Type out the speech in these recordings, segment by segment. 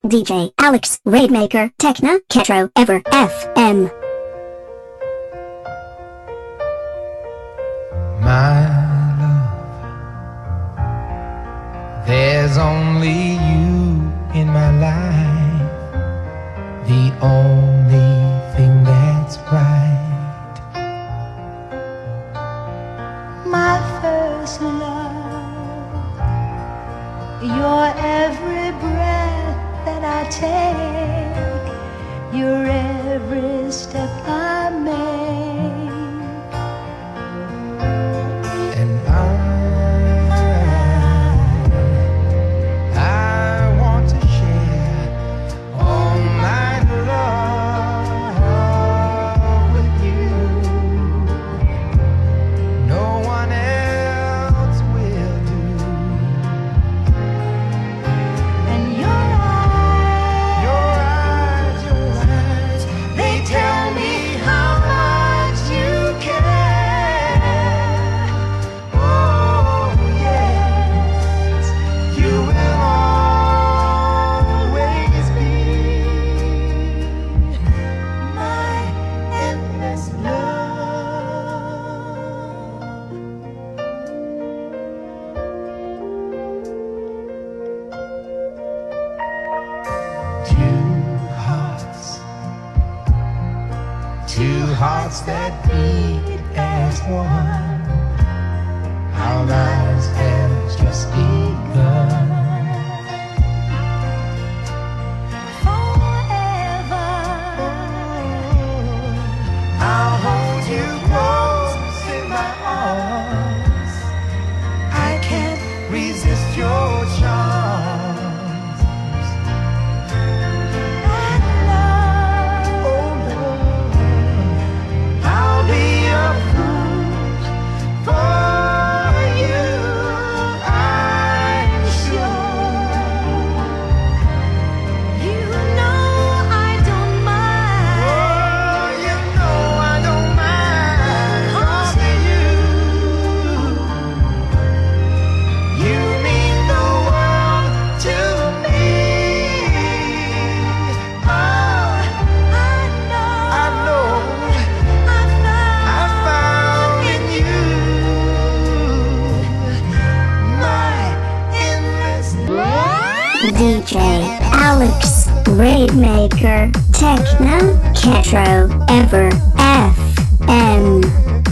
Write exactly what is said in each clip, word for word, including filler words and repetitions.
D J Alex Raidmaker Techno Ketro Ever F M. My love, there's only you in my life, the only thing that's right. My first love, your every breath that I take, your every step I make. And I, I want to share all my love with you. No one else will do. And your eyes, Your eyes, your eyes, they tell me how much you care. Oh yes, you will always be my endless love. Two hearts, two hearts that beat as one. Our lives have just begun. forever. I'll hold you close in my arms. I can't resist your charms. And love, Oh Lord, I'll be a fool for you, I'm sure. you know I don't Oh, mind. you know I don't mind, 'cause you, you mean the world to me. Oh, I know, I know I found, I found in you my endless D J Alex Raidmaker Techno Ketro Ever F M.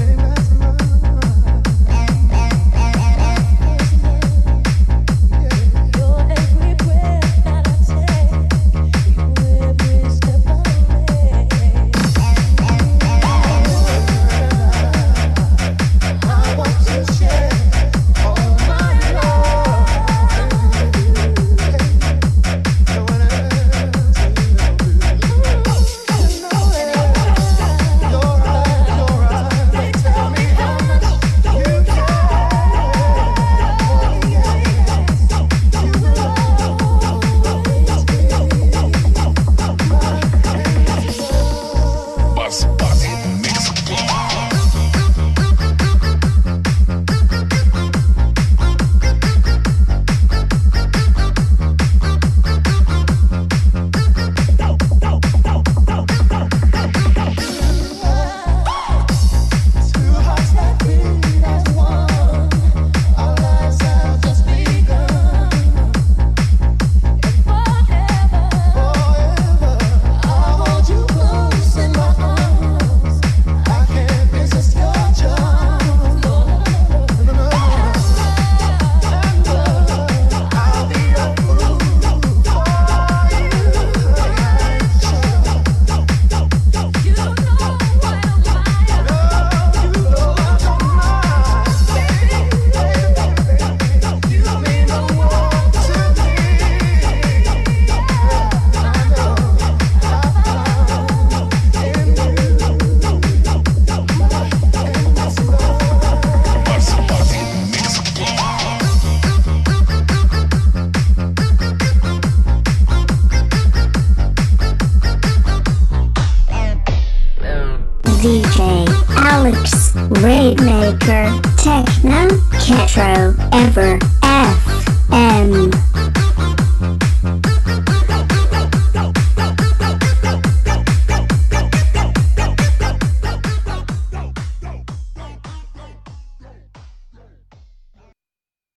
your every breath that I take, your every step I make. I want to share all my love with you. No one else will do. Your eyes, your eyes, They tell me how much you care. you will always be Buzz, buzz, mix two hearts that beat as one. Our lives have just begun. Forever, I'll hold you close in my arms. I can't resist your charms. No, no, no, no. I'll be a fool for you. You know what I'm You mean the world to me. I know I found in you my endless love. buzz, buzz, mix D J Alex Raidmaker Techno Ketro Ever F M.